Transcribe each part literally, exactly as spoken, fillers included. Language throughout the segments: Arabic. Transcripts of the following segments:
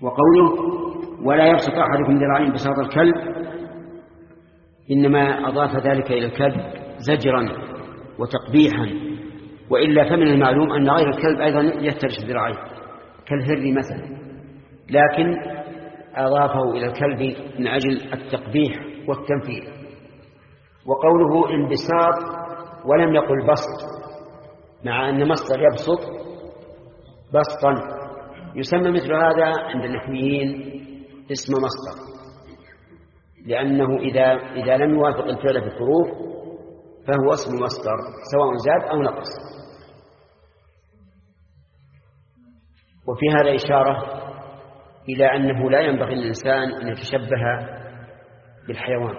وقوله ولا يبسط أحدكم ذراعين بساط الكلب إنما أضاف ذلك إلى الكلب زجرا وتقبيحا، وإلا فمن المعلوم أن غير الكلب أيضا يفترش الذراعين كالهر مثلا، لكن أضافه إلى الكلب من أجل التقبيح والتنفير. وقوله انبساط ولم يقل بسط، مع أن مصدر يبسط بسطا يسمى مثل هذا عند النحويين اسم مصدر، لأنه إذا, إذا لم يوافق الفعل في الحروف فهو اسم مصدر سواء زاد أو نقص. وفي هذا إشارة إلى أنه لا ينبغي للإنسان أن يتشبه بالحيوان،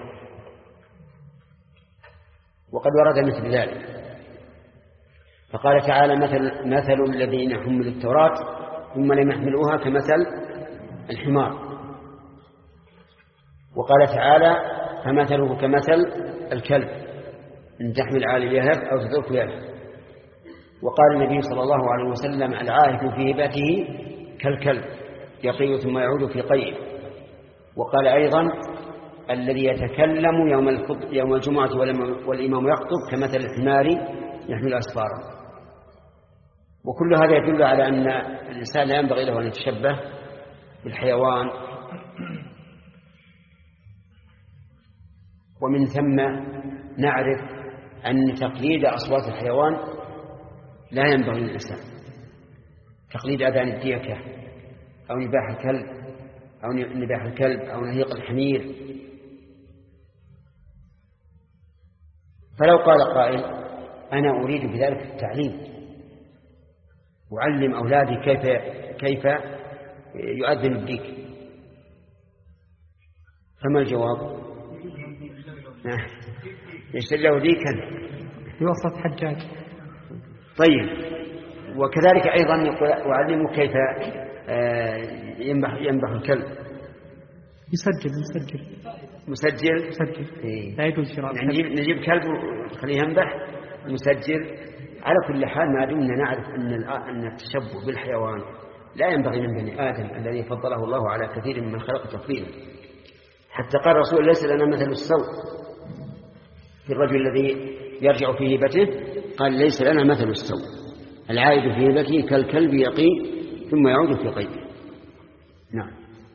وقد ورد مثل ذلك، فقال تعالى مثل, مثل الذين حملوا التوراة ثم لم يحملوها كمثل الحمار. وقال تعالى فمثله كمثل الكلب إن تحمل عليه يلهث أو تتركه يلهث. وقال النبي صلى الله عليه وسلم العاهد في هبته كالكلب يقي ثم يعود في قيء. وقال أيضا الذي يتكلم يوم, يوم الجمعة والإمام يخطب كمثل الحمار يحمل أسفارا. وكل هذا يدل على أن الإنسان لا ينبغي له أن يتشبه بالحيوان، ومن ثم نعرف أن تقليد أصوات الحيوان لا ينبغي للإنسان، تقليد أذان الديكة أو نباح الكلب أو نباح الكلب أو نهيق الحمير. فلو قال قائل أنا أريد بذلك التعليم، أعلم أولادي كيف كيف يؤذن الديك، فما الجواب؟ يشتري له ديكا في وسط حجاج. طيب، وكذلك أيضا يقول أعلمه كيف ينبح, ينبح الكلب. يسجل مسجل مسجل مسجل إيه. لا يجوز شراء. يعني نجيب, نجيب كلب وخليه ينبح مسجل. على كل حال ما دمنا نعرف أن أن التشبه بالحيوان لا ينبغي من بني آدم الذي فضله الله على كثير من خلق تفضيلا. حتى قال الرسول ليس لنا مثل السوء في الرجل الذي يرجع في هبته، قال ليس لنا مثل السوء العائد في هبته كالكلب يقي ثم يعود في قيده. نعم.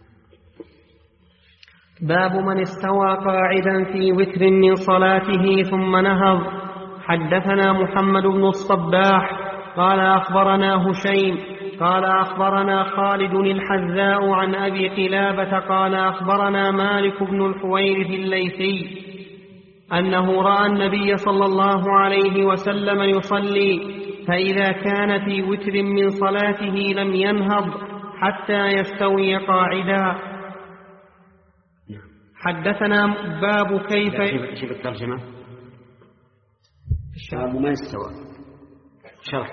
باب من استوى قاعدا في وتر من صلاته ثم نهض. حدثنا محمد بن الصباح قال أخبرنا هشيم قال أخبرنا خالد الحذاء عن أبي قلابة قال أخبرنا مالك بن الحويرث الليثي أنه رأى النبي صلى الله عليه وسلم يصلي، فإذا كان في وتر من صلاته لم ينهض حتى يستوي قاعدا. حدثنا باب كيف شوف الترجمة باب من استوى شرح.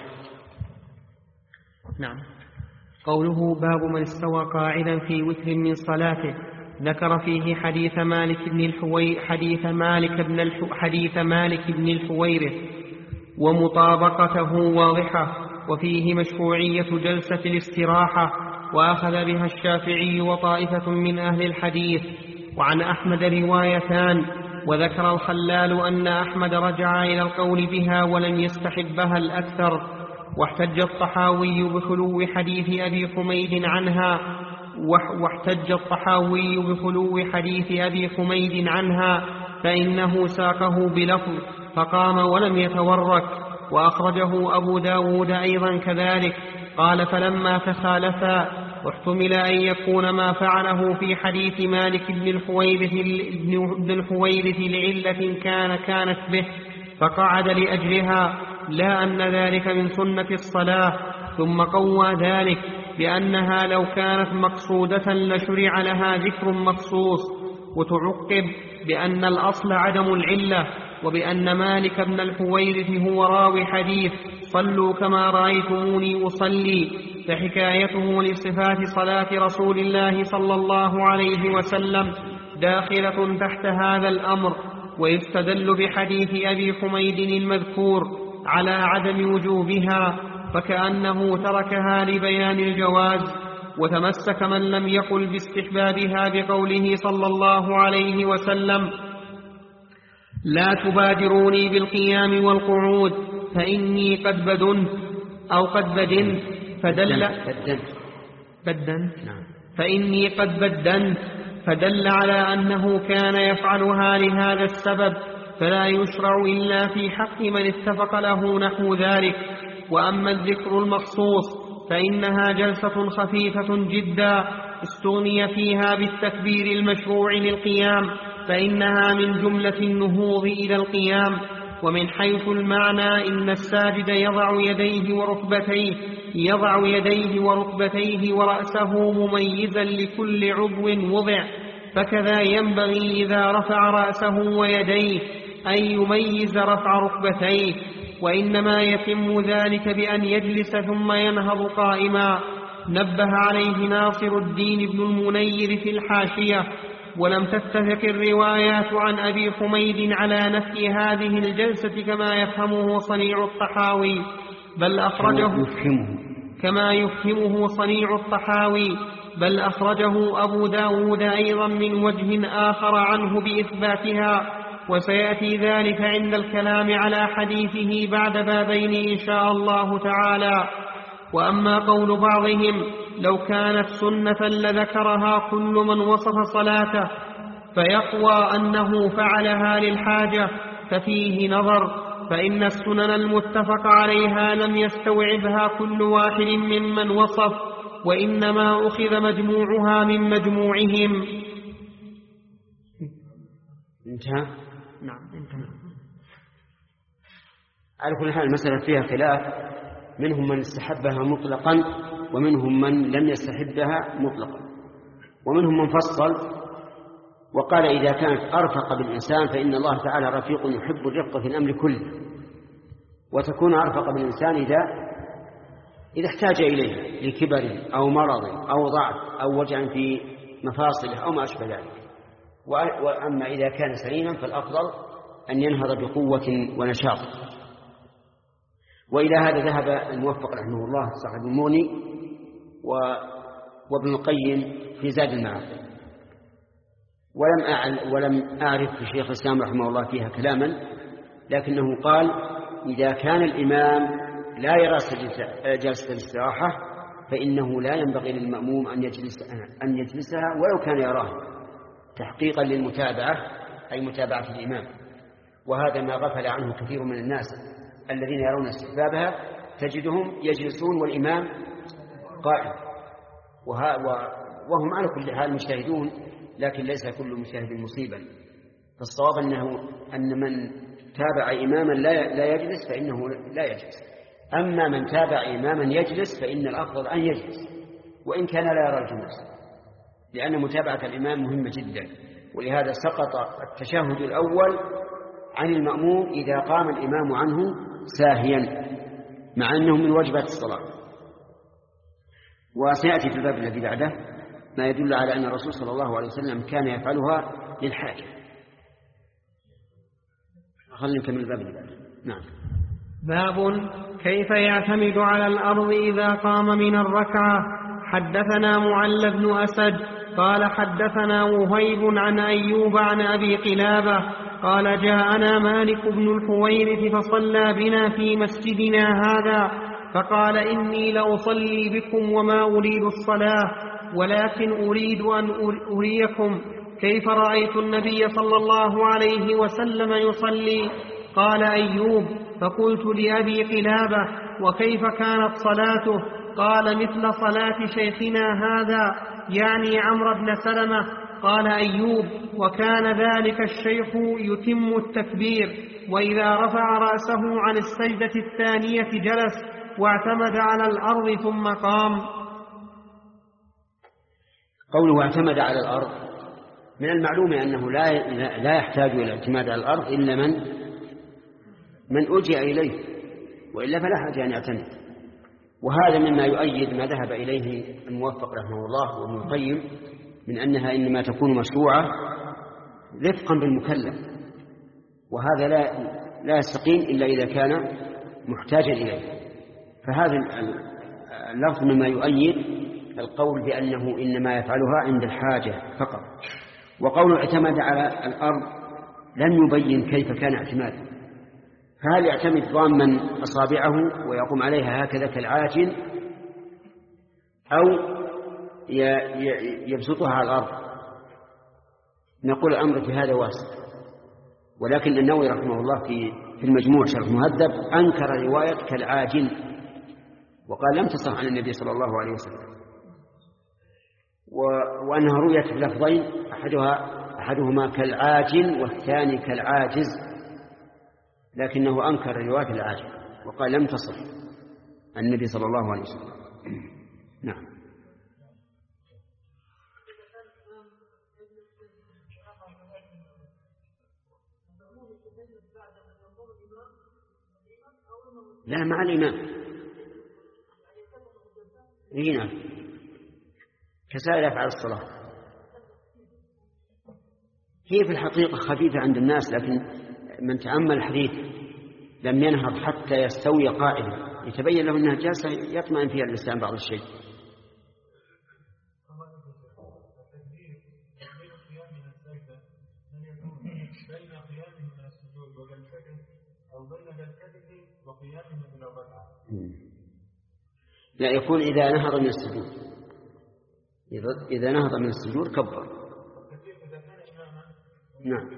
نعم. قوله باب من استوى قاعدا في وتر من صلاته، ذكر فيه حديث مالك بن الحوي حديث مالك بن الح... حديث مالك بن الحويرث ومطابقته واضحة، وفيه مشروعية جلسة الاستراحة، وأخذ بها الشافعي وطائفة من أهل الحديث. وعن أحمد روايتان، وذكر الخلال أن أحمد رجع إلى القول بها ولم يستحبها الأكثر. واحتج الطحاوي بخلو حديث أبي حميد عنها واحتج الطحاوي بخلو حديث أبي حميد عنها فإنه ساقه بلفظ فقام ولم يتورك، وأخرجه أبو داود أيضا كذلك. قال فلما تخالفا واحتمل أن يكون ما فعله في حديث مالك بن الحويرث بن الحويرث لعلة كان كانت به فقعد لأجلها، لا أن ذلك من سنة الصلاة. ثم قوى ذلك بأنها لو كانت مقصودة لشرع لها ذكر مخصوص، وتعقب بأن الأصل عدم العلة، وبأن مالك بن الحويرث هو راوي حديث صلوا كما رأيتموني أصلي، فحكايته لصفات صلاة رسول الله صلى الله عليه وسلم داخلة تحت هذا الأمر. ويستدل بحديث أبي حميد المذكور على عدم وجوبها، فكأنه تركها لبيان الجواز. وتمسك من لم يقل باستحبابها بقوله صلى الله عليه وسلم: لا تبادروني بالقيام والقعود فإني قد بدنت أو قد بدنت فدل بدنت فإني قد بدنت فدل على أنه كان يفعلها لهذا السبب، فلا يشرع إلا في حق من اتفق له نحو ذلك. وأما الذكر المخصوص فإنها جلسة خفيفة جدا استغني فيها بالتكبير المشروع للقيام، فإنها من جملة النهوض إلى القيام. ومن حيث المعنى إن الساجد يضع يديه وركبتيه يضع يديه وركبتيه ورأسه مميزا لكل عضو وضع، فكذا ينبغي إذا رفع رأسه ويديه أن يميز رفع ركبتيه، وإنما يتم ذلك بأن يجلس ثم ينهض قائما. نبه عليه ناصر الدين بن المنير في الحاشية: ولم تتفق الروايات عن أبي حميد على نفي هذه الجلسة كما يفهمه صنيع الطحاوي، بل أخرجه كما يفهمه صنيع الطحاوي بل أخرجه أبو داود أيضا من وجه آخر عنه بإثباتها، وسيأتي ذلك عند الكلام على حديثه بعد بابين إن شاء الله تعالى. وأما قول بعضهم لو كانت سنة لذكرها كل من وصف صلاته فيقوى أنه فعلها للحاجة، ففيه نظر، فإن السنن المتفق عليها لم يستوعبها كل واحد ممن وصف، وإنما أخذ مجموعها من مجموعهم. انتهى؟ نعم انتهى. على كل حال المسألة فيها خلاف، منهم من استحبها مطلقا ومنهم من لم يستحبها مطلقا، ومنهم من فصل وقال إذا كانت أرفق بالإنسان فإن الله تعالى رفيق يحب الرفق في الأمر كله، وتكون أرفق بالإنسان إذا إذا احتاج إليها لكبر أو مرض أو ضعف أو وجع في مفاصله أو ما أشبه ذلك. وأما إذا كان سليما فالأفضل أن ينهض بقوة ونشاط. وإلى هذا ذهب الموفق رحمه الله صاحب المغني وابن القيم في زاد المعاد، ولم أعل ولم أعرف في شيخ الإسلام رحمه الله فيها كلاما، لكنه قال إذا كان الإمام لا يرى جلسة الاستراحة فإنه لا ينبغي للمأموم أن يجلس أن يجلسها ولو كان يراها، تحقيقا للمتابعة أي متابعة الإمام. وهذا ما غفل عنه كثير من الناس الذين يرون استحبابها، تجدهم يجلسون والإمام قائم، وهم على كل حال مجتهدون، لكن ليس كل مجتهد مصيبا. فالصواب أنه أن من تابع إماما لا يجلس فإنه لا يجلس، أما من تابع إماما يجلس فإن الأفضل أن يجلس وإن كان لا يرى الجلوس، لأن متابعة الإمام مهمة جدا. ولهذا سقط التشهد الأول عن المأموم إذا قام الإمام عنه ساهيا، مع أنه من واجبات الصلاة. وسيأتي في الباب الذي بعده ما يدل على أن الرسول صلى الله عليه وسلم كان يفعلها للحاجة. خلينا نكمل الباب اللي بعده. نعم. باب كيف يعتمد على الأرض إذا قام من الركعة. حدثنا معل بن أسد قال حدثنا وهيب عن أيوب عن أبي قلابة قال جاءنا مالك بن الحويرث فصلى بنا في مسجدنا هذا، فقال إني لأصلي بكم وما أريد الصلاة، ولكن أريد أن أريكم كيف رأيت النبي صلى الله عليه وسلم يصلي. قال أيوب فقلت لأبي قلابة وكيف كانت صلاته؟ قال مثل صلاة شيخنا هذا، يعني عمرو بن سلمة. قال أيوب وكان ذلك الشيخ يتم التكبير، وإذا رفع رأسه عن السجدة الثانية جلس واعتمد على الأرض ثم قام. قوله اعتمد على الأرض، من المعلوم أنه لا لا يحتاج إلى الاعتماد على الأرض إلا من من أجئ إليه، وإلا فلا حاجة أن يعتمد. وهذا مما يؤيد ما ذهب إليه الموفق رحمه الله وابن القيم من أنها إنما تكون مشروعة رفقا بالمكلف، وهذا لا لا يستقيم إلا إذا كان محتاجا إليه. فهذا اللفظ مما يؤيد القول بأنه إنما يفعلها عند الحاجة فقط. وقوله اعتمد على الأرض لم يبين كيف كان اعتماده، فهل يعتمد ضاما أصابعه ويقوم عليها هكذا كالعاجل، أو يبسطها على الأرض؟ نقول الأمر في هذا واسع، ولكن النووي رحمه الله في في المجموع شرح مهذب أنكر رواية كالعاجل وقال لم تصح عن النبي صلى الله عليه وسلم، وأنها رويت في لفظين أحدها أحدهما كالعاجل والثاني كالعاجز، لكنه أنكر رواية العاجل وقال لم تصح عن النبي صلى الله عليه وسلم. نعم. لا، مع الإمام. إيه نعم، كسائر أفعال الصلاة. هي في الحقيقة خفيفة عند الناس، لكن من تأمل الحديث لم ينهض حتى يستوي قائما يتبين له أنها جالسة يطمئن فيها الإنسان بعض الشيء. لا، يكون إذا نهض من السجود، إذا نهض من السجود كبر. نعم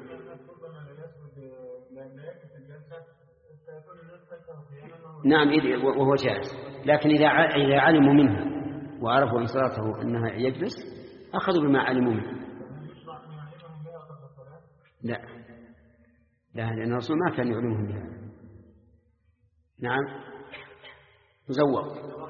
نعم وهو جالس، لكن إذا إذا علموا منه وعرفوا إنصراته أنها يجلس أخذوا بما علموا منه. لا لا، لأن الرسول ما كان يعلمهم بها. نعم مزوق.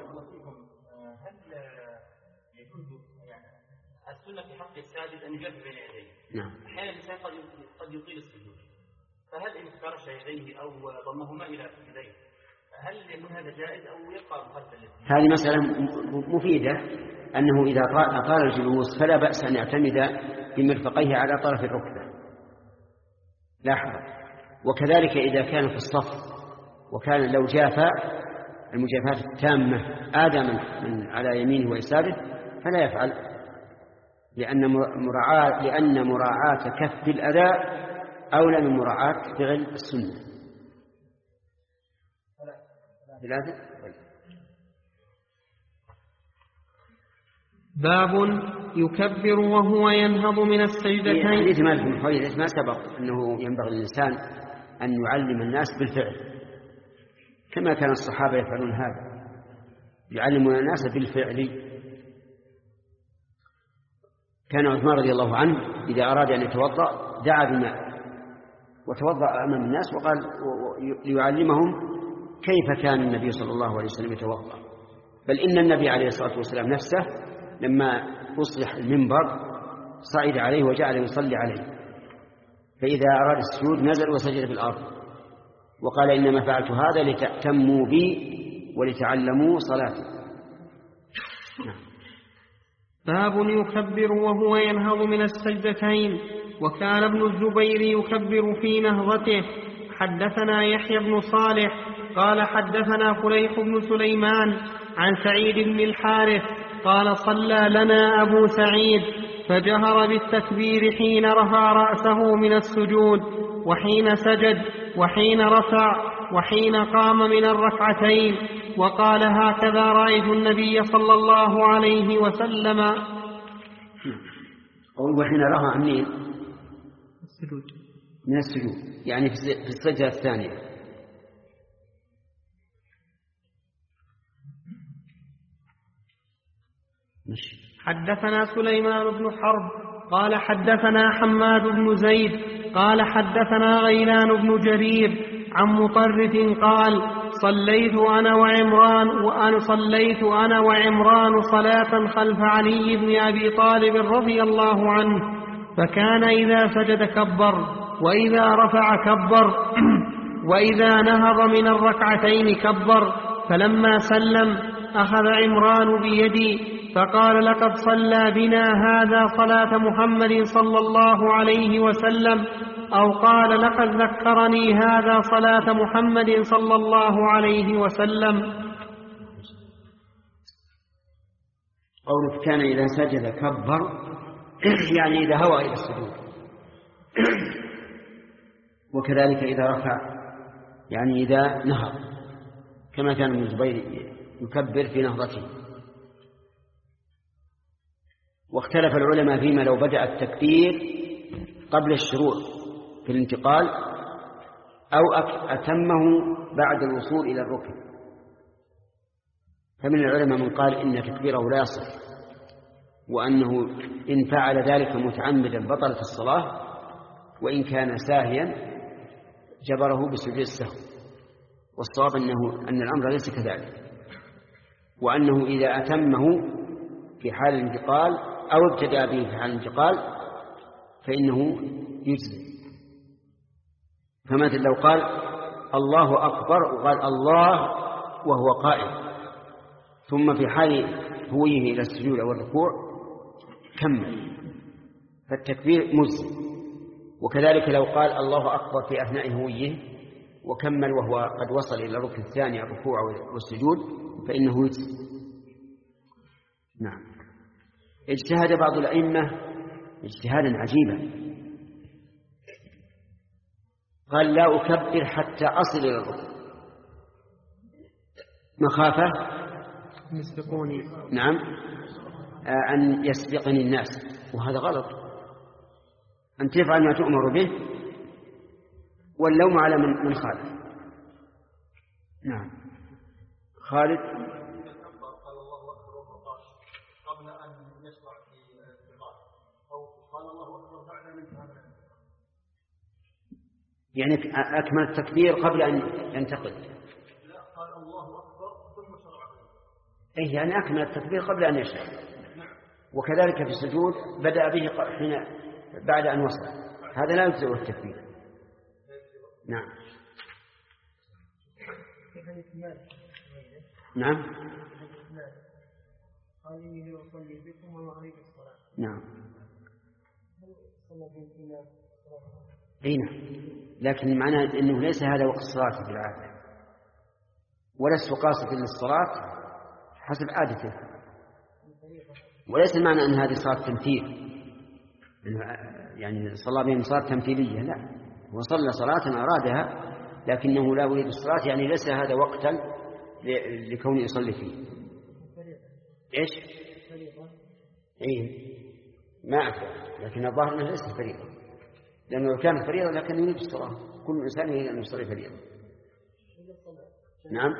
السنة في حق الساجد أن يجرب بين يديه. نعم. أحيانا الإنسان قد قد يطيل السجود، فهل إن افترش يديه أو ضمهما إلى يديه هل يكون هذا جائز أو يبقى مخالفا للسنة؟ هذه مسألة مفيدة، أنه إذا أطال الجلوس فلا بأس أن يعتمد بمرفقيه على طرف الركبة، لا حرج. وكذلك إذا كان في الصف وكان لو جافى المجافاة التامة آدما من على يمينه ويساره فلا يفعل، لأن مراعاة لأن مراعاة كف الأذى أولى من مراعاة فعل السنة. باب يكبر وهو ينهض من السجدتين. حديث مالك بن حويرث ما سبق أنه ينبغي للإنسان أن يعلم الناس بالفعل كما كان الصحابة يفعلون هذا، يعلمون الناس بالفعل. كان عثمان رضي الله عنه إذا أراد أن يتوضأ دعا بماء وتوضأ أمام الناس وقال ليعلمهم كيف كان النبي صلى الله عليه وسلم يتوضأ. بل إن النبي عليه الصلاة والسلام نفسه لما أصلح المنبر صعد عليه وجعل يصلي عليه، فإذا أراد السجود نزل وسجد في الأرض وقال إنما فعلت هذا لتأتموا بي ولتعلموا صلاتي. باب يكبر وهو ينهض من السجدتين. وكان ابن الزبير يكبر في نهضته. حدثنا يحيى بن صالح قال حدثنا فليح بن سليمان عن سعيد بن الحارث قال صلى لنا أبو سعيد فجهر بالتكبير حين رفع رأسه من السجود وحين سجد وحين رفع وحين قام من الركعتين، وقال هكذا رأيت النبي صلى الله عليه وسلم. قول وحين رفع منين؟ السجود، من السجود، يعني في السجدة الثانية. حدثنا سليمان بن حرب قال حدثنا حماد بن زيد قال حدثنا غيلان بن جرير عن مطرف قال صليت أنا وعمران وأنا صليت أنا وعمران صلاة خلف علي بن أبي طالب رضي الله عنه، فكان إذا سجد كبر وإذا رفع كبر وإذا نهض من الركعتين كبر. فلما سلم أخذ عمران بيدي فقال لقد صلى بنا هذا صلاة محمد صلى الله عليه وسلم، أو قال لقد ذكرني هذا صلاة محمد صلى الله عليه وسلم. قولك كان إذا سجد كبر يعني إذا هوى إلى السجود، وكذلك إذا رفع يعني إذا نهض، كما كان ابن الزبير يكبر في نهضته. واختلف العلماء فيما لو بدأ التكبير قبل الشروع في الانتقال أو أتمه بعد الوصول إلى الركن. فمن العلماء من قال إن تكبيره لا يصح، وأنه إن فعل ذلك متعمدا بطلت الصلاة، وإن كان ساهيا جبره بسجود السهو. والصواب أنه أن الأمر ليس كذلك، وأنه إذا أتمه في حال الانتقال أو ابتدأ به في حال الانتقال فإنه يجزي. فمثل لو قال الله أكبر وقال الله وهو قائم، ثم في حال هويه إلى السجود أو الركوع كمل، فالتكبير مجزي. وكذلك لو قال الله أكبر في أثناء هويه وكمل وهو قد وصل إلى الركن الثاني الركوع والسجود فإنه يجزي. نعم. اجتهد بعض الأئمة اجتهادا عجيبا، قال لا أكبر حتى أصل إلى الركن مخافة يسبقوني. نعم أن يسبقني الناس، وهذا غلط. أن تفعل ما تؤمر به واللوم على من من خالف. نعم. خالد قال الله أكبر قبل أن يشرع في الانتقال، أو قال الله أكبر بعد أن ينتهي، يعني أكمل التكبير قبل أن ينتقل. لا، قال الله أكبر ثم شرع. إيه يعني أكمل التكبير قبل أن يشرع. وكذلك في السجود بدأ به حين بعد أن وصل، هذا لا يجزئ التكبير. نعم. نعم. قال إني أصلي بكم وما أريد الصلاة. نعم. أي نعم. لكن معناه أنه ليس هذا وقت الصلاة في العادة، ولست قاصدا للصلاة حسب عادته، وليس المعنى أن هذه صلاة تمثيل، يعني صلى بهم صلاة تمثيلية، لا، هو صلى صلاة أرادها لكنه لا يريد الصلاة، يعني ليس هذا وقتا لكونه يصلي فيه. إيش؟ إيه ما أعرف، لكن الظاهر أنه ليس فريضة، لأنه لو كانت فريضة لكن يريد الصلاة، كل إنسان يريد أن يصلي فريضة. نعم.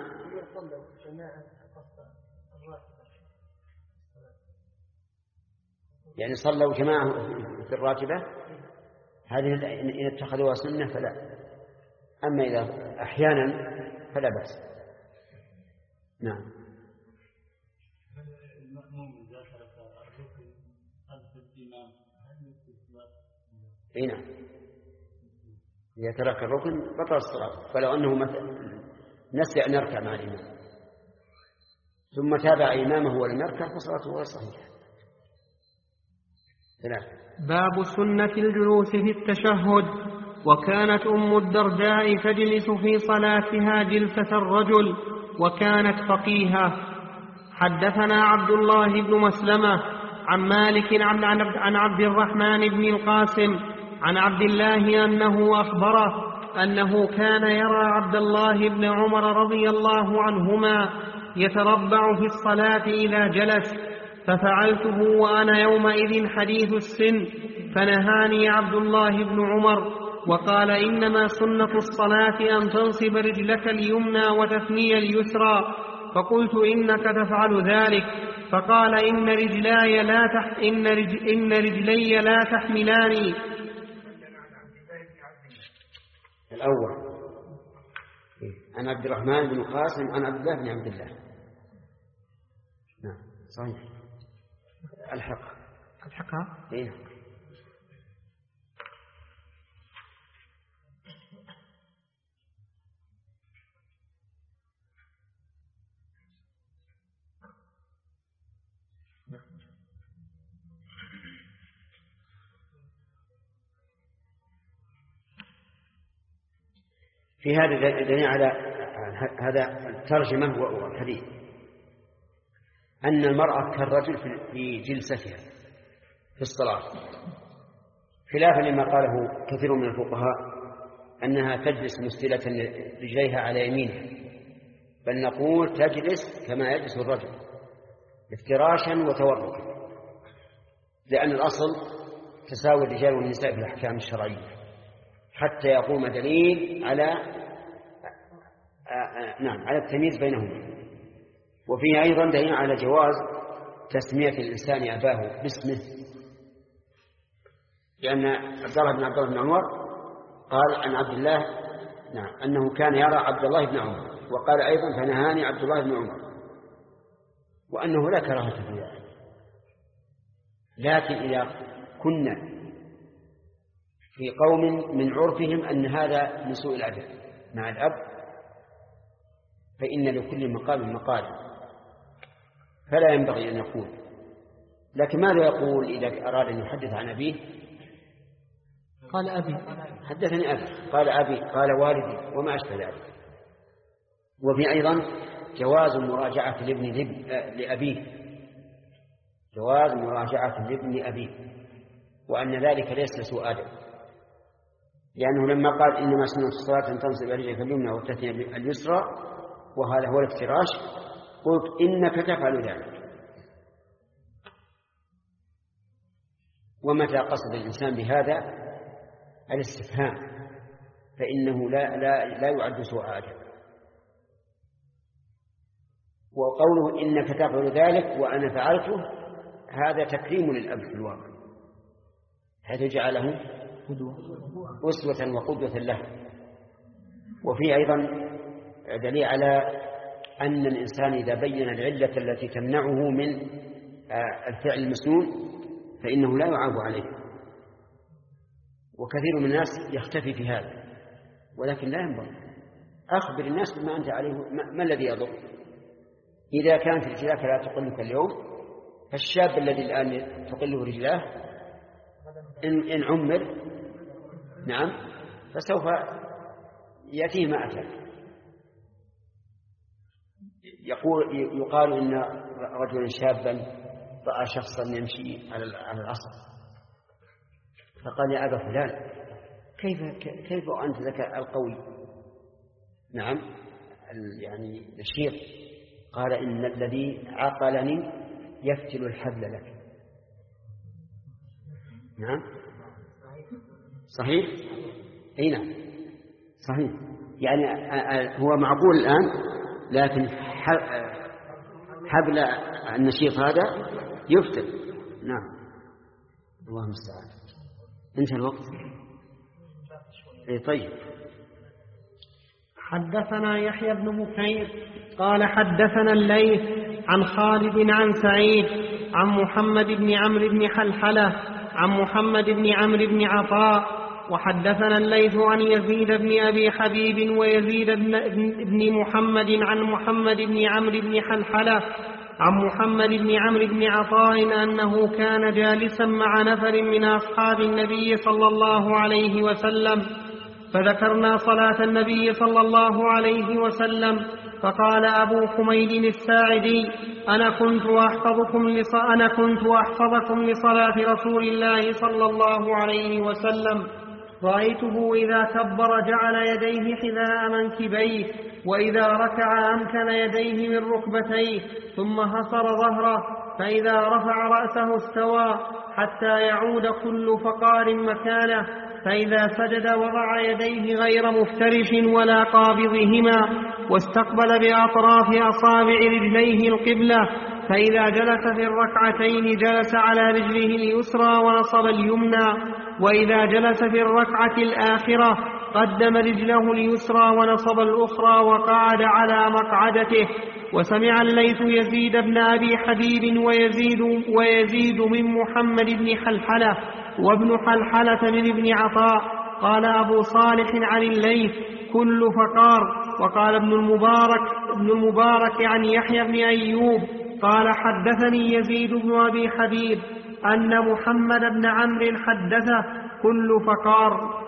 يعني صلوا جماعة في الراتبة هذه إن اتخذوها سنة فلا، أما إذا أحيانا فلا بأس. نعم. اي نعم، إذا ترك الركن بطل الصلاة، فلو أنه نسي أن يركع مع الإمام ثم تابع إمامه ولم يركع فصلاته غير صحيحة. باب سنة الجلوس في التشهد. وكانت أم الدرداء تجلس في صلاتها جلسة الرجل، وكانت فقيهة. حدثنا عبد الله بن مسلمة عن مالك عن عبد الرحمن بن القاسم عن عبد الله أنه أخبره أنه كان يرى عبد الله بن عمر رضي الله عنهما يتربع في الصلاة إذا جلس، ففعلته وأنا يومئذ حديث السن، فنهاني عبد الله بن عمر وقال إنما سنة الصلاة أن تنصب رجلك اليمنى وتثني اليسرى، فقلت إنك تفعل ذلك، فقال إن رجلاي لا تح إن, رج إن رجلي لا تحملاني. الأول عن عبد الرحمن بن القاسم عن عبد الله بن عبد الله. نعم صحيح. الحق الحقها. إيه. في هذا دليل على هذا الترجمة والحديث. أن المرأة كالرجل في جلستها في الصلاة، خلافا لما قاله كثير من الفقهاء أنها تجلس مستلة رجليها على يمينها، بل نقول تجلس كما يجلس الرجل افتراشا وتوركا، لأن الأصل تساوي الرجال والنساء في الأحكام الشرعية حتى يقوم دليل على نعم على التمييز بينهما. وفيه أيضا دليل على جواز تسمية الإنسان أباه باسمه، لأن عبد الله بن عبد الله بن عمر قال عن عبد الله نعم أنه كان يرى عبد الله بن عمر، وقال أيضا فنهاني عبد الله بن عمر، وأنه لا كراهة في ذلك. لكن إذا كنا في قوم من عرفهم أن هذا من سوء الأدب مع الأب، فإن لكل مقام مقال، فلا ينبغي أن يقول. لكن ماذا يقول إذا أراد أن يحدث عن أبيه؟ قال أبي، حدثني أبي، قال أبي، قال والدي، وما أشبه ذلك. وفي أيضا جواز مراجعة الابن لأبيه، جواز مراجعة الابن أبيه، وأن ذلك ليس سوء أدب، لأنه لما قال إنما سنة الصلاة أن تنصب رجلك اليمنى وتثني اليسرى وهذا هو الافتراش، قلت إنك تفعل ذلك. ومتى قصد الإنسان بهذا الاستفهام فإنه لا, لا, لا يعد سوء أدب. وقوله إنك تفعل ذلك وأنا فعلته هذا تكريم للأب في الواقع، حيث جعله أسوة وقدوة له. وفي أيضا دليل على أن الإنسان إذا بين العلة التي تمنعه من الفعل المسنون فإنه لا يعاب عليه، وكثير من الناس يختفي في هذا، ولكن لا ينبغي. أخبر الناس بما أنت عليه، ما الذي يضر. إذا كانت رجلاك لا تقلك اليوم، فالشاب الذي الآن تقله رجلاه إن, إن عمر نعم فسوف يأتيه ما أتى. يقول يقال إن رجلا شابا رأى شخصا يمشي على العصر فقال يا أبا فلان كيف كيف أنت ذكاء القوي نعم يعني الشيخ، قال إن الذي عقلني يفتل الحبل لك. نعم صحيح أي نعم صحيح، يعني هو معقول الآن، لكن حبل النشيط هذا يفتل. نعم الله المستعان. انتهى الوقت. اي طيب. حدثنا يحيى بن بكير قال حدثنا الليث عن خالد عن سعيد عن محمد بن عمرو بن حلحلة عن محمد بن عمرو بن عطاء وحدثنا الليث عن يزيد بن أبي حبيب ويزيد بن محمد عن محمد بن عمرو بن حلحلة عن محمد بن عمرو بن عطاء أنه كان جالسا مع نفر من أصحاب النبي صلى الله عليه وسلم فذكرنا صلاة النبي صلى الله عليه وسلم فقال أبو حميد الساعدي أنا كنت أحفظكم لص... أنا كنت أحفظكم لصلاة رسول الله صلى الله عليه وسلم رأيته إذا كبر جعل يديه حذاء منكبيه وإذا ركع أمكن يديه من ركبتيه ثم حصر ظهره فإذا رفع رأسه استوى حتى يعود كل فقار مكانه فإذا سجد وضع يديه غير مفترش ولا قابضهما واستقبل بأطراف أصابع رجليه القبلة فإذا جلس في الركعتين جلس على رجله اليسرى ونصب اليمنى وإذا جلس في الركعة الآخرة قدم رجله اليسرى ونصب الأخرى وقعد على مقعدته. وسمع الليث يزيد بن أبي حبيب ويزيد, ويزيد من محمد بن حلحلة وابن حلحلة من ابن عطاء قال أبو صالح عن الليث كل فقار. وقال ابن المبارك, ابن المبارك عن يحيى بن أيوب قال حدثني يزيد بن أبي حبيب أن محمد بن عمرو حدثه كل فقار.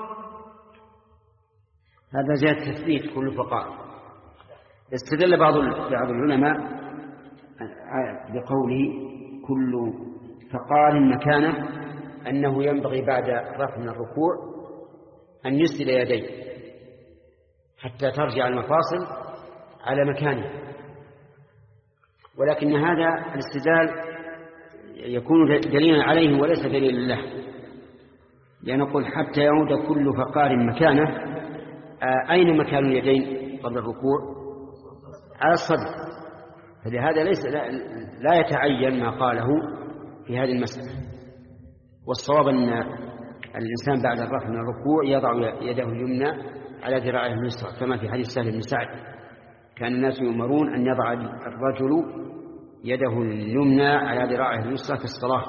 هذا جاء تثبيت كل فقار. استدل بعض بعض العلماء بقوله كل فقار مكانه أنه ينبغي بعد الرفع من الركوع أن يسدل يديه حتى ترجع المفاصل على مكانها، ولكن هذا الاستدلال يكون دليلا عليه وليس دليلا له، لأن نقول حتى يعود كل فقار مكانه. أين مكان اليدين قبل الركوع؟ على الصدر، فلهذا ليس لا يتعين ما قاله في هذه المسألة. والصواب أن الإنسان بعد الرفع من الركوع يضع يده اليمنى على ذراعه اليسرى كما في حديث سهل بن سعد كان الناس يؤمرون أن يضع الرجل يده اليمنى على ذراعه اليسرى في الصلاة.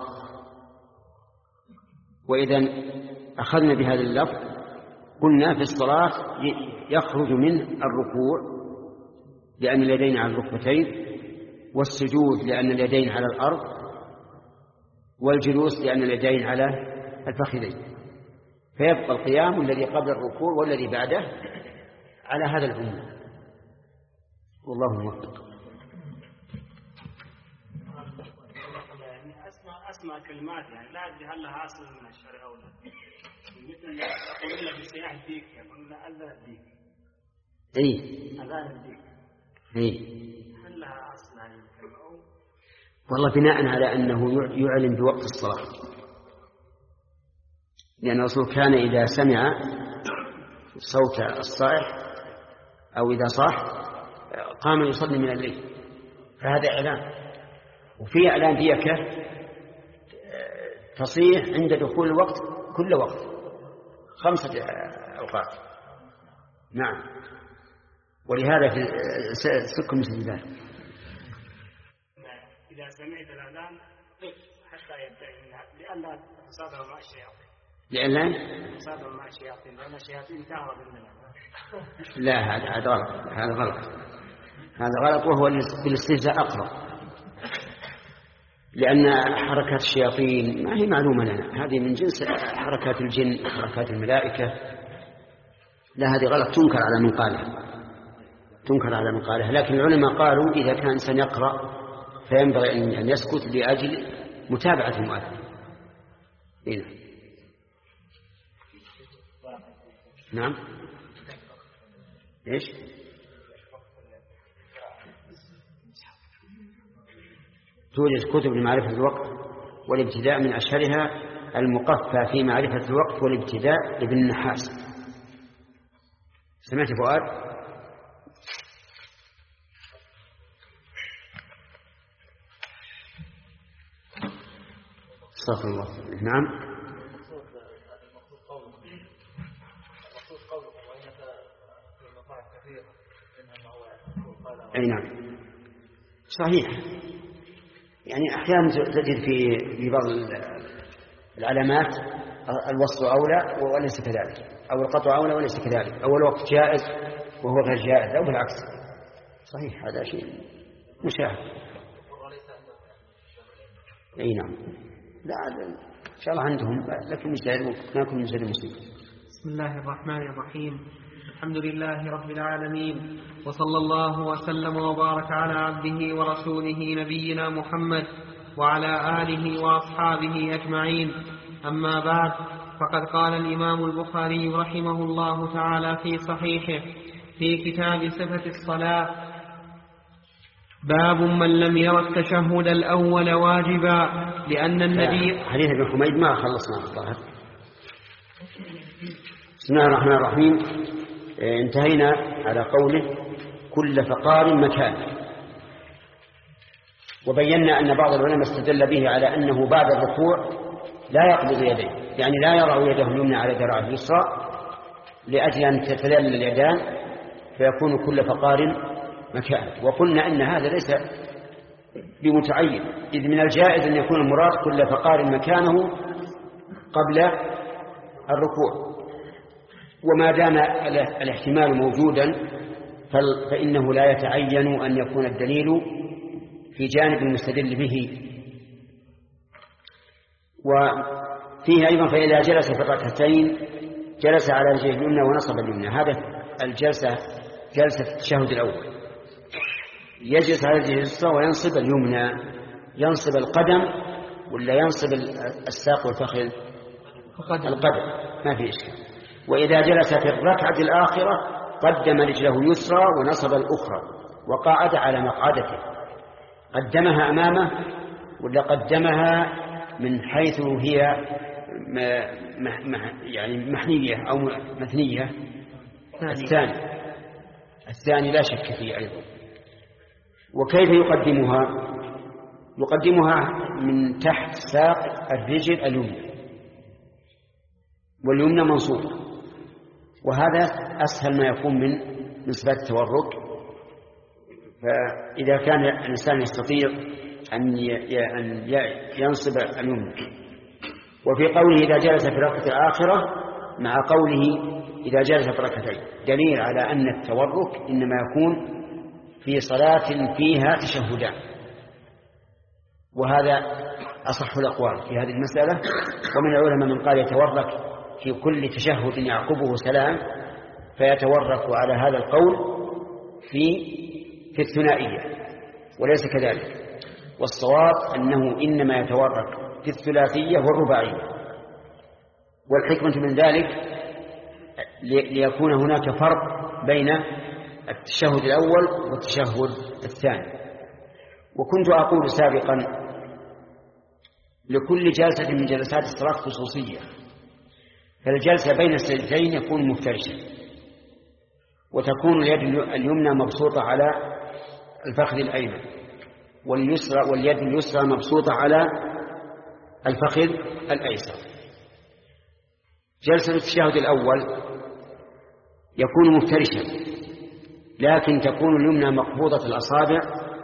وإذا أخذنا بهذا اللفظ قلنا في الصلاة يخرج من الركوع لأن اليدين على الركبتين، والسجود لأن اليدين على الأرض، والجلوس لأن اليدين على الفخذين، فيبقى القيام الذي قبل الركوع والذي بعده على هذا العموم. والله موفق. أسمع أسمع كلمات يعني لا أدري هل لها أصل من الشرع أو لا، مثل يقول لنا بسياح الديك، يقول لنا أذان الديك. إيه. أذان الديك. إيه. هل لها أصل هذه الكلمة أو؟ والله بناء على أنه يعلن بوقت الصلاة، لأن الرسول كان إذا سمع صوت الصائح أو إذا صاح قام يصلي من الليل، فهذا إعلان. وفي إعلان ديكة تصيح عند دخول الوقت كل وقت خمسة أوقات. نعم، ولهذا في سك المسجدات إذا سمعت الأذان حتى ينتهي منها لأن تصادم مع الشياطين. لأن تصادم مع الشياطين لأن الشياطين تهرب منها. لا، هذا هذا غلط، هذا غلط، هذا غلط، وهو بالاستهزاء أقرب، لأن حركات الشياطين ما هي معلومة لنا، هذه من جنس حركات الجن وحركات الملائكة. لا، هذه غلط، تنكر على من قالها، تنكر على من قالها. لكن العلماء قالوا إذا كان إنسان يقرأ فينبغي أن يسكت لأجل متابعة المؤذن. هنا. نعم. إيش؟ توجد كتب لمعرفة الوقت والابتداء، من أشهرها المقفى في معرفة الوقت والابتداء لابن النحاس. سمعت فؤاد؟ استغفر الله. نعم. أي نعم، صحيح. يعني أحيانا تجد في في بعض العلامات الوصل أولى وليس كذلك، أو القطع أولى وليس كذلك، أو الوقت جائز وهو غير جائز، أو بالعكس. صحيح، هذا شيء مشاهد. أي نعم. لا، إن شاء الله عندهم، لكن مجتهدون ما كنا مجتهد مسلم. بسم الله الرحمن الرحيم. الحمد لله رب العالمين، وصلى الله وسلم وبارك على عبده ورسوله نبينا محمد وعلى آله وأصحابه أجمعين. أما بعد، فقد قال الإمام البخاري رحمه الله تعالى في صحيحه في كتاب صفة الصلاة: باب من لم ير التشهد الأول واجبا، لأن النبي. حديث ابن حميد ما خلصنا الظاهر. بسم الله الرحمن الرحيم. انتهينا على قوله كل فقار مكان، وبينا أن بعض العلماء استدل به على أنه بعد الركوع لا يقبض يديه، يعني لا يضع يده اليمنى على ذراعه اليسرى لأجل أن تتلال اليدان فيكون كل فقار مكان. وقلنا أن هذا ليس بمتعين، إذ من الجائز أن يكون المراد كل فقار مكانه قبل الركوع، وما دام الاحتمال موجودا فإنه لا يتعين أن يكون الدليل في جانب المستدل به. وفيه أيضا فإذا جلس في الركعتين جلس على رجله اليمنى ونصب اليمنى، هذا الجلسة جلسة التشهد الأول. يجلس على رجله اليسرى وينصب اليمنى. ينصب القدم ولا ينصب الساق والفخذ؟ القدم، ما في إشكال. وإذا جلس في الركعة الآخرة قدم رجله اليسرى ونصب الأخرى وقعد على مقعدته. قدمها أمامه ولا قدمها من حيث هي يعني محنية أو مثنية؟ الثاني الثاني لا شك فيه أيضا. وكيف يقدمها؟ يقدمها من تحت ساق الرجل اليمنى، واليمنى منصوبة، وهذا أسهل ما يكون من من صفات التورك. فإذا كان الإنسان يستطيع أن ينصب اليمنى. وفي قوله إذا جلس في ركعة الآخرة مع قوله إذا جلس في ركعتين دليل على أن التورك إنما يكون في صلاة فيها تشهدان، وهذا أصح الأقوال في هذه المسألة. ومن العلماء من قال يتورك في كل تشهد يعقبه سلام، فيتورك على هذا القول في في الثنائية وليس كذلك. والصواب أنه إنما يتورك في الثلاثية والرباعية. والحكمة من ذلك ليكون هناك فرق بين التشهد الأول والتشهد الثاني. وكنت أقول سابقا لكل جلسة من جلسات الصلاة خصوصية، فالجلسة بين السجدتين يكون مفترشا، وتكون اليد اليمنى مبسوطة على الفخذ الأيمن، واليسرى واليد اليسرى مبسوطة على الفخذ الأيسر. جلسة التشهد الأول يكون مفترشا، لكن تكون اليمنى مقبوضة الأصابع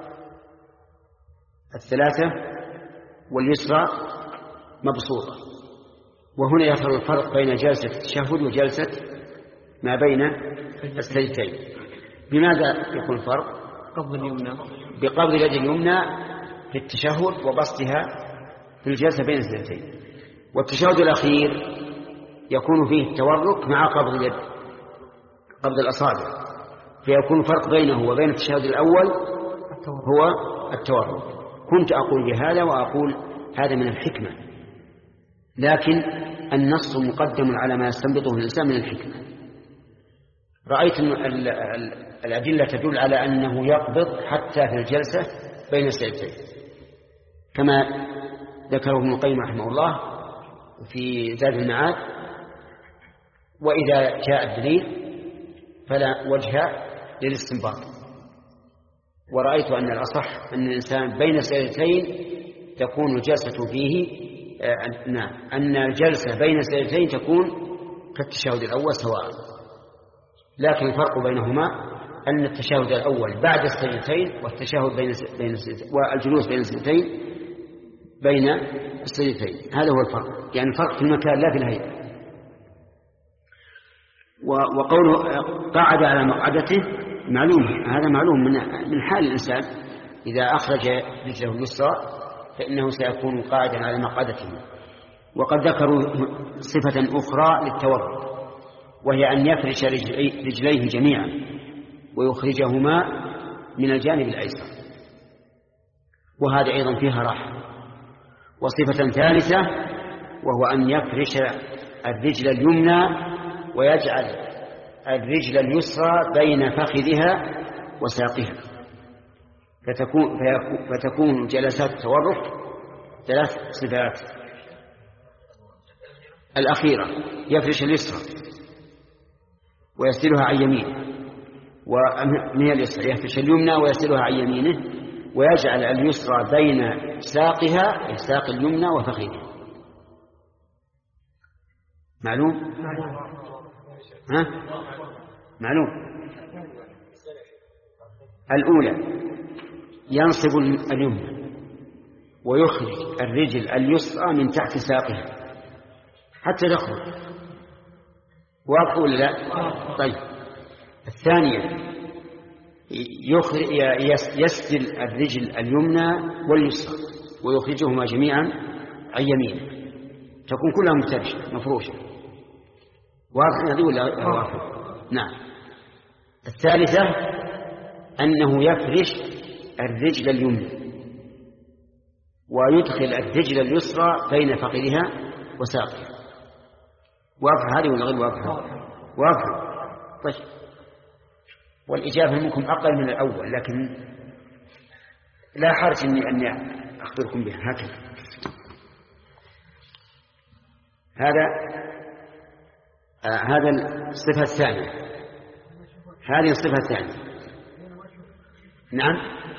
الثلاثة واليسرى مبسوطة. وهنا يظهر الفرق بين جلسة التشهد وجلسة ما بين السجدتين. بماذا يكون الفرق؟ قبض اليمنى بقبض اليد اليمنى في التشهد وبسطها في الجلسة بين السجدتين. والتشهد الأخير يكون فيه التورك مع قبض اليد، قبض الأصابع، فيكون الفرق بينه وبين التشهد الأول هو التورك. كنت أقول بهذا وأقول هذا من الحكمة، لكن النص مقدم على ما يستنبطه الإنسان من الحكمة. رأيت الأدلة تدل على أنه يقبض حتى في الجلسة بين السجدتين كما ذكره ابن القيم رحمه الله في زاد المعاد. وإذا جاء الدليل فلا وجه للاستنباط. ورأيت أن الأصح أن الإنسان بين السجدتين تكون الجلسة فيه نعم أن الجلسة بين السجدتين تكون كالتشهد الأول سواء، لكن الفرق بينهما أن التشهد الأول بعد السجدتين والتشهد بين بين والجلوس بين السجدتين بين السجدتين، هذا هو الفرق. يعني الفرق في المكان لا في الهيئة. وقوله قعد على مقعدته معلوم، هذا معلوم من من حال الإنسان إذا أخرج رجله اليسرى فإنه سيكون قاعدا على مقعدته. وقد ذكروا صفة أخرى للتورك، وهي أن يفرش رجليه جميعا ويخرجهما من الجانب الأيسر، وهذا أيضا فيها راحة. وصفة ثالثة وهو أن يفرش الرجل اليمنى ويجعل الرجل اليسرى بين فخذها وساقها، فتكون, فتكون جلسات التورك ثلاث صفات. الأخيرة يفرش اليسرى ويسدلها عن يمينه، ومن اليسرى يفرش اليمنى ويسدلها عن يمينه، ويجعل اليسرى بين ساقها ساق اليمنى وفخذها. معلوم؟ ها؟ معلوم. الأولى ينصب اليمنى ويخرج الرجل اليسرى من تحت ساقها حتى تخرج. واضح ولا لا؟ طيب. الثانية يسدل الرجل اليمنى واليسرى ويخرجهما جميعا عن يمينه، تكون كلها مفترشة مفروشة. واضح هذه ولا واضح؟ نعم. الثالثة أنه يفرش الرجل اليمنى ويدخل الرجل اليسرى بين فخذها وساقها. واضحة هذه ولا غير واضحة؟ واضحة. طيب، والإجابة منكم أقل من الأول، لكن لا حرج إني أني أخبركم بها. هكذا هذا آه هذا الصفة الثانية. هذه الصفة الثانية. نعم،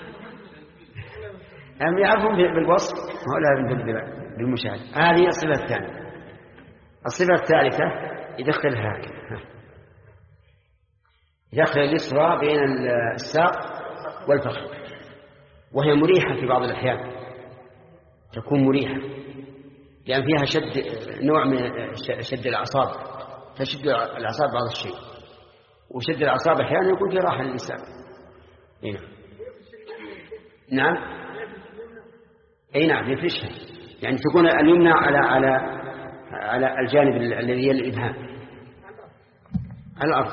هم يعرفون بالوصف ولا بالمشاهد. هذه الصفة الثانية. الصفة الثالثة يدخل هكذا، يدخل اليسرى بين الساق والفخذ، وهي مريحة في بعض الأحيان، تكون مريحة لأن فيها شد، نوع من شد الأعصاب، تشد الأعصاب بعض الشيء، وشد الأعصاب أحيانا يكون في راحة للإنسان. هنا. نعم، أي نعم يفرشها، يعني تكون اليمنى على على على الجانب الذي يلي الإبهام على الأرض.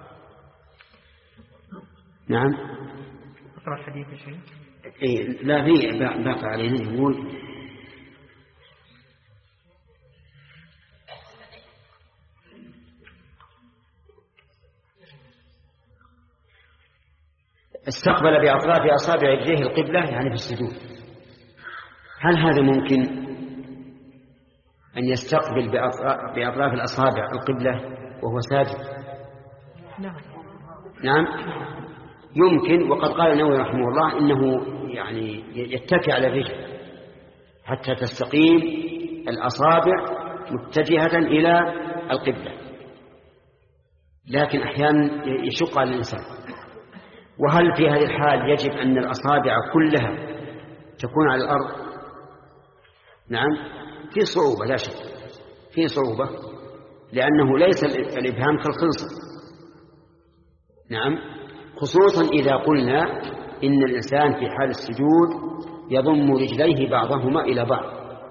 نعم. أقرأ الحديث يا شيخ. إيه لا، في باقي علينا يقول استقبل بأطراف أصابع رجليه القبلة، يعني في السجود. هل هذا ممكن أن يستقبل بأطراف الأصابع القبلة وهو ساجد؟ نعم. نعم يمكن. وقد قال النووي رحمه الله إنه يعني يتكئ على الرجل حتى تستقيم الأصابع متجهة إلى القبلة، لكن أحيانا يشق على الإنسان. وهل في هذه الحال يجب أن الأصابع كلها تكون على الأرض؟ نعم، في صعوبة لا شك، في صعوبة، لأنه ليس الإبهام كالخنصر. نعم، خصوصا إذا قلنا إن الإنسان في حال السجود يضم رجليه بعضهما إلى بعض،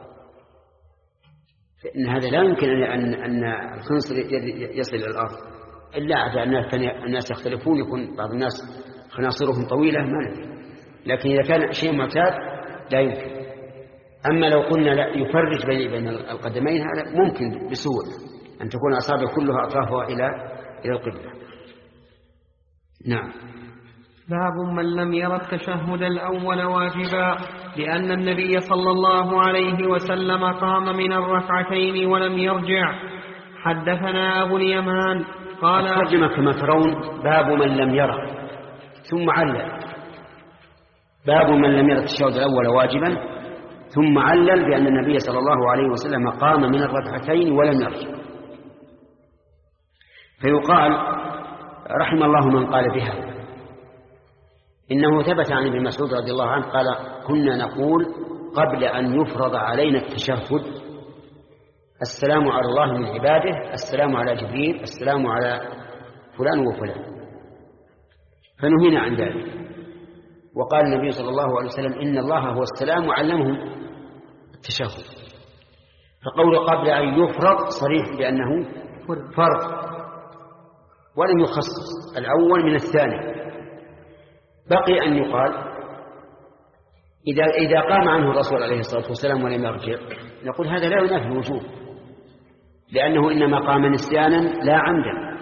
فإن هذا لا يمكن أن أن الخنصر يصل إلى الأرض، إلا إذا الناس يختلفون، يكون بعض الناس خناصرهم طويلة ما ندري، لكن إذا كان شيء معتاد لا يمكن. أما لو قلنا لا يفرج بين القدمين هذا ممكن بسهولة أن تكون أصابع كلها أطرافها إلى إلى القبلة. نعم. باب من لم ير التشهد الأول واجبا، لأن النبي صلى الله عليه وسلم قام من الركعتين ولم يرجع. حدثنا أبو اليمان قال الترجمة كما ترون باب من لم يرى، ثم علل باب من لم ير التشهد الأول واجبا، ثم علل بأن النبي صلى الله عليه وسلم قام من الركعتين ولم يرجع. فيقال رحم الله من قال بها. إنه ثبت عن ابن مسعود رضي الله عنه قال كنا نقول قبل أن يفرض علينا التشهد السلام على الله من عباده، السلام على جبريل، السلام على فلان وفلان، فنهينا عن ذلك. وقال النبي صلى الله عليه وسلم إن الله هو السلام وعلمه التشهد. فقول قبل أن يفرض صريح بأنه فرض ولم يخصص الأول من الثاني. بقي أن يقال إذا إذا قام عنه الرسول عليه الصلاة والسلام ولم يرجع، نقول هذا لا ينافي الوجوب، لأنه إنما قام نسيانا لا عمدا،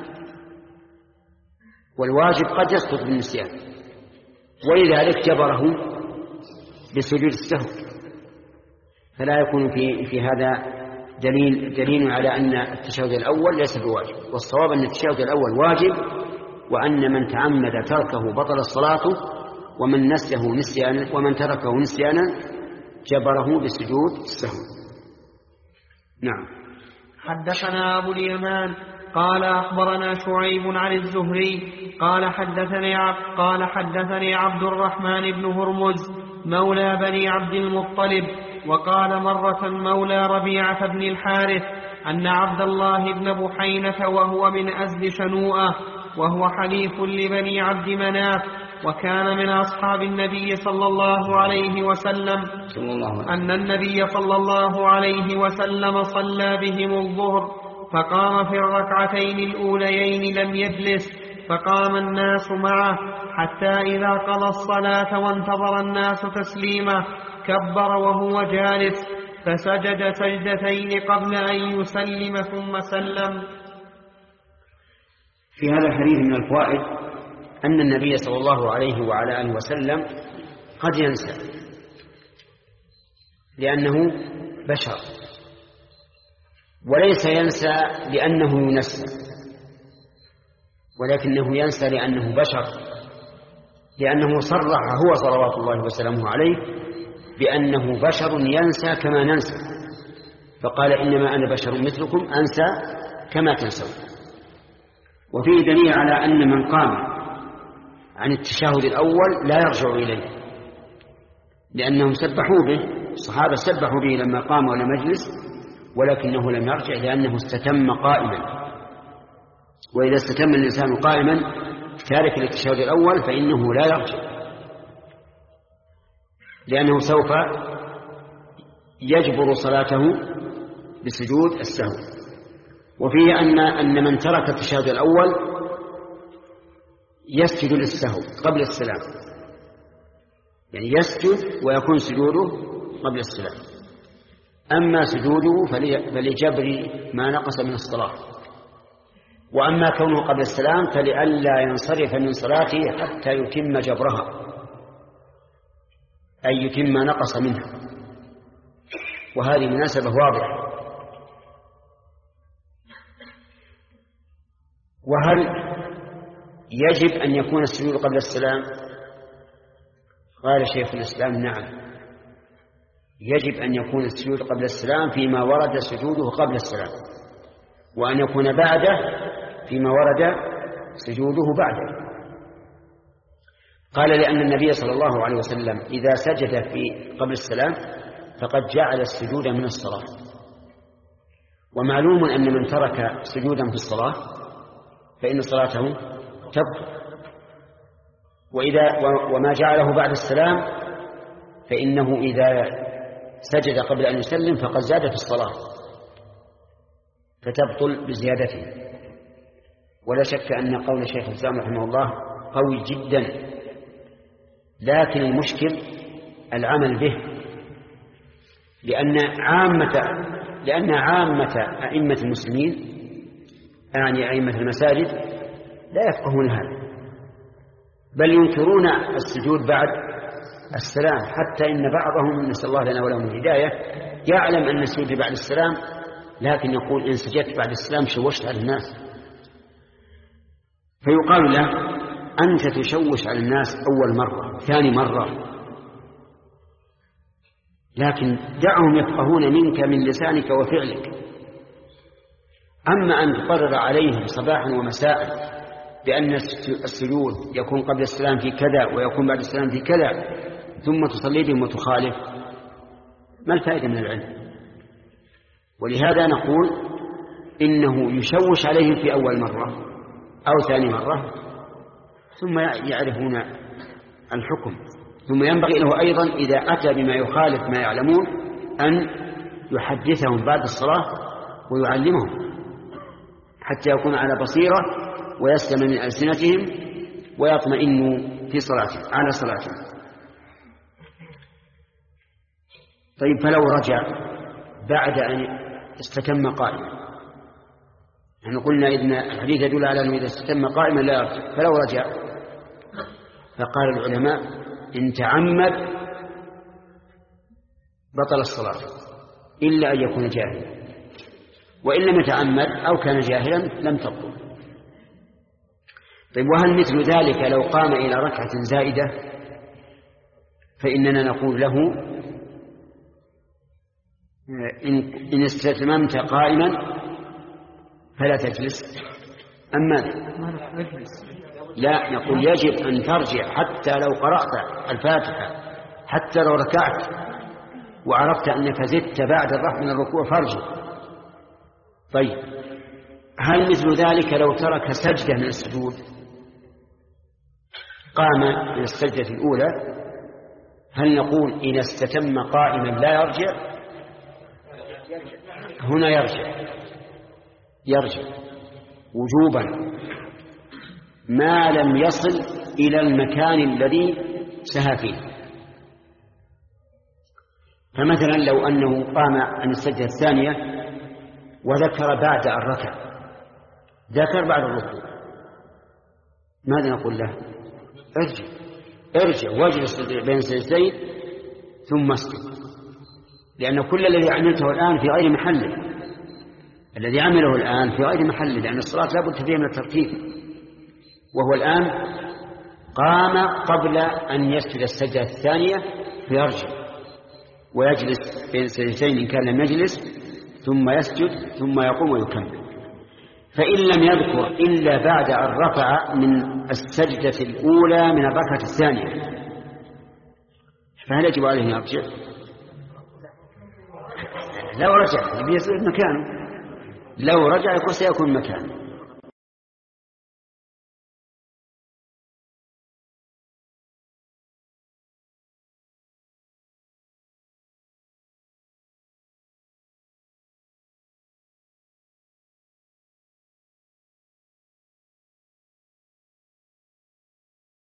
والواجب قد يسقط بالنسيان، ولذلك جبره بسجود السهو. فلا يكون في في هذا دليل دليل على أن التشهد الأول ليس بواجب، والصواب أن التشهد الأول واجب، وأن من تعمد تركه بطل الصلاة، ومن نسيه نسيانا ومن تركه نسيانا جبره بسجود السهو. نعم. حدثنا أبو اليمان قال أخبرنا شعيب عن الزهري قال حدثني عبد قال حدثني عبد الرحمن بن هرمز مولى بني عبد المطلب، وقال مرة مولى ربيعة بن الحارث أن عبد الله بن بحينة وهو من أزد شنوءة وهو حليف لبني عبد مناف وكان من أصحاب النبي صلى الله عليه وسلم أن النبي صلى الله عليه وسلم صلى بهم الظهر فقام في الركعتين الأوليين لم يجلس فقام الناس معه حتى إذا قضى الصلاة وانتظر الناس تسليمه كبر وهو جالس فسجد سجدتين قبل أن يسلم ثم سلم. في هذا الحديث من الفوائد أن النبي صلى الله عليه وعلى آله وسلم قد ينسى لأنه بشر، وليس ينسى لأنه ينسى، ولكنه ينسى لأنه بشر، لأنه صرح هو صلوات الله وسلامه عليه بأنه بشر ينسى كما ننسى، فقال إنما أنا بشر مثلكم أنسى كما تنسون. وفيه دليل على أن من قام عن التشهد الأول لا يرجع إليه، لأنهم سبحوا به، الصحابة سبحوا به لما قام ولا مجلس، ولكنه لم يرجع لأنه استتم قائما، وإذا استتم الإنسان قائما تارك للتشهد الأول فإنه لا يرجع، لأنه سوف يجبر صلاته بسجود السهو. وفيه أن أن من ترك التشهد الأول يسجد للسهو قبل السلام، يعني يسجد ويكون سجوده قبل السلام. أما سجوده فلجبر ما نقص من الصلاة، وأما كونه قبل السلام فلئلا ينصرف من صلاته حتى يتم جبرها، أي يتم ما نقص منها، وهذه مناسبة واضحة. وهل يجب أن يكون السجود قبل السلام؟ قال شيخ الإسلام نعم، يجب أن يكون السجود قبل السلام فيما ورد سجوده قبل السلام، وأن يكون بعده فيما ورد سجوده بعده. قال لأن النبي صلى الله عليه وسلم إذا سجد في قبل السلام فقد جعل السجود من الصلاة، ومعلوم أن من ترك سجودا في الصلاة فإن صلاته تبطل، وإذا وما جعله بعد السلام فإنه إذا سجد قبل أن يسلم فقد زاد في الصلاة فتبطل بزيادته. ولا شك أن قول شيخ الإسلام رحمه الله قوي جدا، لكن المشكل العمل به، لأن عامة لأن عامة أئمة المسلمين يعني أئمة المساجد لا يفقهون هذا، بل ينكرون السجود بعد السلام، حتى إن بعضهم نسأل الله لنا ولهم الهداية يعلم أن السجود بعد السلام، لكن يقول إن سجدت بعد السلام شوشت على الناس، فيقال له أنت تشوش على الناس أول مرة ثاني مرة، لكن دعهم يفقهون منك من لسانك وفعلك. أما أن تقرر عليهم صباحا ومساء بأن السجود يكون قبل السلام في كذا ويكون بعد السلام في كذا ثم تصلي بهم وتخالف، ما الفائدة من العلم؟ ولهذا نقول إنه يشوش عليهم في أول مرة أو ثاني مرة ثم يعرفون الحكم، ثم ينبغي له أيضا إذا أتى بما يخالف ما يعلمون أن يحدثهم بعد الصلاة ويعلمهم حتى يكون على بصيرة ويسلم من ألسنتهم ويطمئن في صلاته على صلاته. طيب فلو رجع بعد أن استتم قائما، نحن قلنا إن الحديث يدل على أنه إذا استتم قائما لا يرجع، فلو رجع فقال العلماء إن تعمد بطل الصلاة إلا أن يكون جاهلا، وإن لم يتعمد أو كان جاهلا لم تبطل. طيب وهل مثل ذلك لو قام إلى ركعة زائدة؟ فإننا نقول له إن استتممت قائما فلا تجلس. أما لا، نقول يجب أن ترجع حتى لو قرأت الفاتحة، حتى لو ركعت وعرفت أنك زدت بعد الرفع من الركوع فارجع. طيب هل مثل ذلك لو ترك سجدة من السجود، قام من السجدة الأولى، هل نقول إن استتم قائما لا يرجع؟ هنا يرجع يرجع وجوبا، ما لم يصل إلى المكان الذي سهى فيه. فمثلا لو أنه قام عن السجدة الثانية وذكر بعد الركع، ذكر بعد الركوع، ماذا نقول له؟ ارجع ارجع واجلس بين السجدتين ثم اسجد، لأن كل الذي عملته الآن في غير محله، الذي عمله الآن في غير محله، لأن الصلاة لا بد فيها من الترتيب. وهو الآن قام قبل أن يسجد السجدة الثانية فيرجع ويجلس بين السجدتين إن كان لم يجلس، ثم يسجد ثم يقوم ويكمل. فإن لم يذكر إلا بعد أن رفع من السجدة الأولى من الركعة الثانية، فهل يجب عليه أن يرجع؟ لو رجع يصير مكانه، لو رجع يكون سيكون مكانه.